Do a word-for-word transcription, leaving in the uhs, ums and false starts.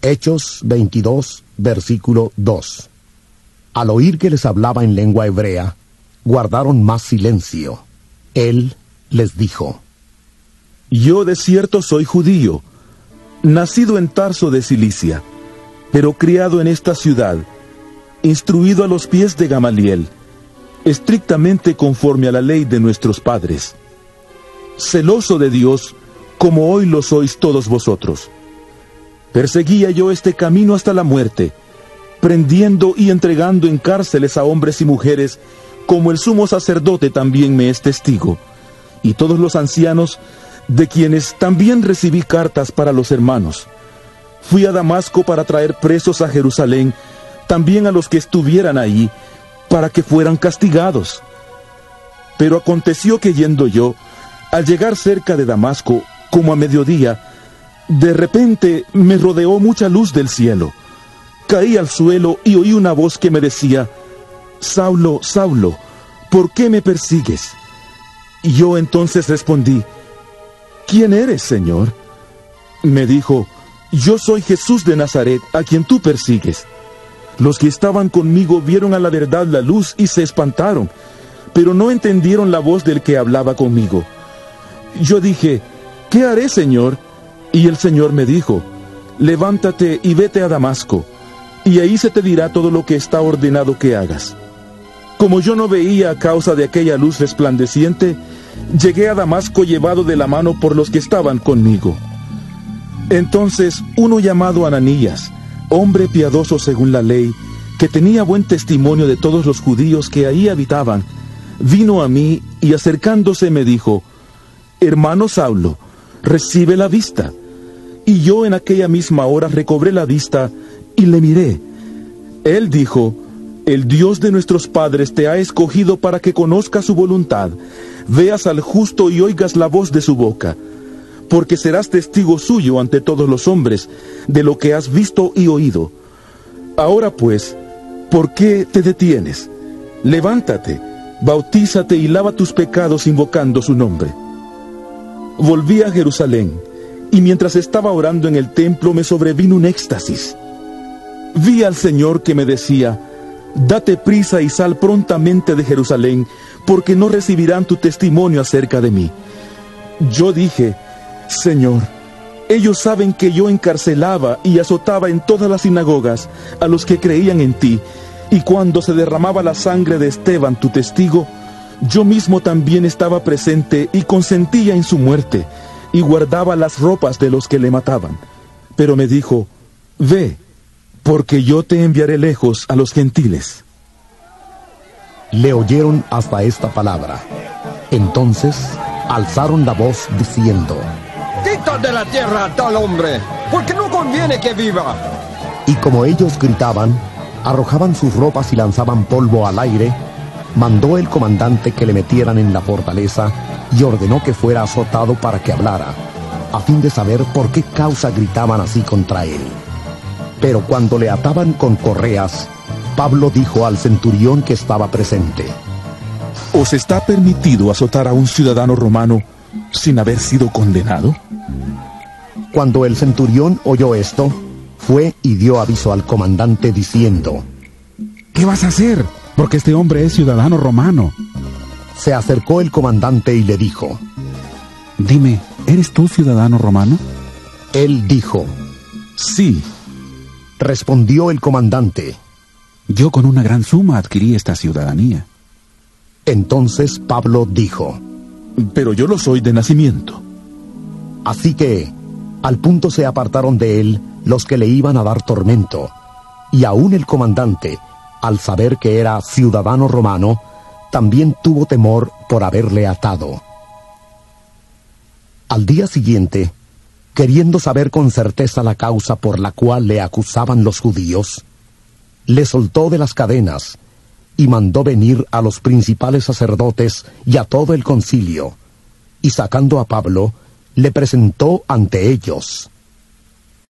Hechos veintidós, versículo dos. Al oír que les hablaba en lengua hebrea, guardaron más silencio. Él les dijo: Yo de cierto soy judío, nacido en Tarso de Cilicia, pero criado en esta ciudad, instruido a los pies de Gamaliel, estrictamente conforme a la ley de nuestros padres, celoso de Dios, como hoy lo sois todos vosotros. Perseguía yo este camino hasta la muerte, prendiendo y entregando en cárceles a hombres y mujeres, como el sumo sacerdote también me es testigo, y todos los ancianos, de quienes también recibí cartas para los hermanos. Fui a Damasco para traer presos a Jerusalén, también a los que estuvieran ahí, para que fueran castigados. Pero aconteció que yendo yo, al llegar cerca de Damasco, como a mediodía, de repente me rodeó mucha luz del cielo. Caí al suelo y oí una voz que me decía: Saulo, Saulo, ¿por qué me persigues? Y yo entonces respondí: ¿Quién eres, Señor? Me dijo: Yo soy Jesús de Nazaret, a quien tú persigues. Los que estaban conmigo vieron a la verdad la luz y se espantaron, pero no entendieron la voz del que hablaba conmigo. Yo dije: ¿Qué haré, Señor? Y el Señor me dijo: Levántate y vete a Damasco, y ahí se te dirá todo lo que está ordenado que hagas. Como yo no veía a causa de aquella luz resplandeciente, llegué a Damasco llevado de la mano por los que estaban conmigo. Entonces uno llamado Ananías, hombre piadoso según la ley, que tenía buen testimonio de todos los judíos que ahí habitaban, vino a mí y acercándose me dijo: Hermano Saulo, recibe la vista. Y yo en aquella misma hora recobré la vista y le miré. Él dijo: El Dios de nuestros padres te ha escogido para que conozcas su voluntad, veas al justo y oigas la voz de su boca, porque serás testigo suyo ante todos los hombres de lo que has visto y oído. Ahora pues, ¿por qué te detienes? Levántate, bautízate y lava tus pecados invocando su nombre. Volví a Jerusalén, y mientras estaba orando en el templo me sobrevino un éxtasis. Vi al Señor que me decía: Date prisa y sal prontamente de Jerusalén, porque no recibirán tu testimonio acerca de mí. Yo dije: Señor, ellos saben que yo encarcelaba y azotaba en todas las sinagogas a los que creían en ti, y cuando se derramaba la sangre de Esteban, tu testigo, yo mismo también estaba presente y consentía en su muerte, y guardaba las ropas de los que le mataban. Pero me dijo: Ve, porque yo te enviaré lejos a los gentiles. Le oyeron hasta esta palabra. Entonces alzaron la voz diciendo: Quita de la tierra a tal hombre, porque no conviene que viva. Y como ellos gritaban, arrojaban sus ropas y lanzaban polvo al aire, mandó el comandante que le metieran en la fortaleza y ordenó que fuera azotado para que hablara, a fin de saber por qué causa gritaban así contra él. Pero cuando le ataban con correas, Pablo dijo al centurión que estaba presente: ¿Os está permitido azotar a un ciudadano romano sin haber sido condenado? Cuando el centurión oyó esto, fue y dio aviso al comandante diciendo: ¿Qué vas a hacer? Porque este hombre es ciudadano romano. Se acercó el comandante y le dijo: Dime, ¿eres tú ciudadano romano? Él dijo: Sí. Respondió el comandante: Yo con una gran suma adquirí esta ciudadanía. Entonces Pablo dijo: Pero yo lo soy de nacimiento. Así que, al punto se apartaron de él los que le iban a dar tormento, y aún el comandante, al saber que era ciudadano romano, también tuvo temor por haberle atado. Al día siguiente, queriendo saber con certeza la causa por la cual le acusaban los judíos, le soltó de las cadenas y mandó venir a los principales sacerdotes y a todo el concilio, y sacando a Pablo, le presentó ante ellos.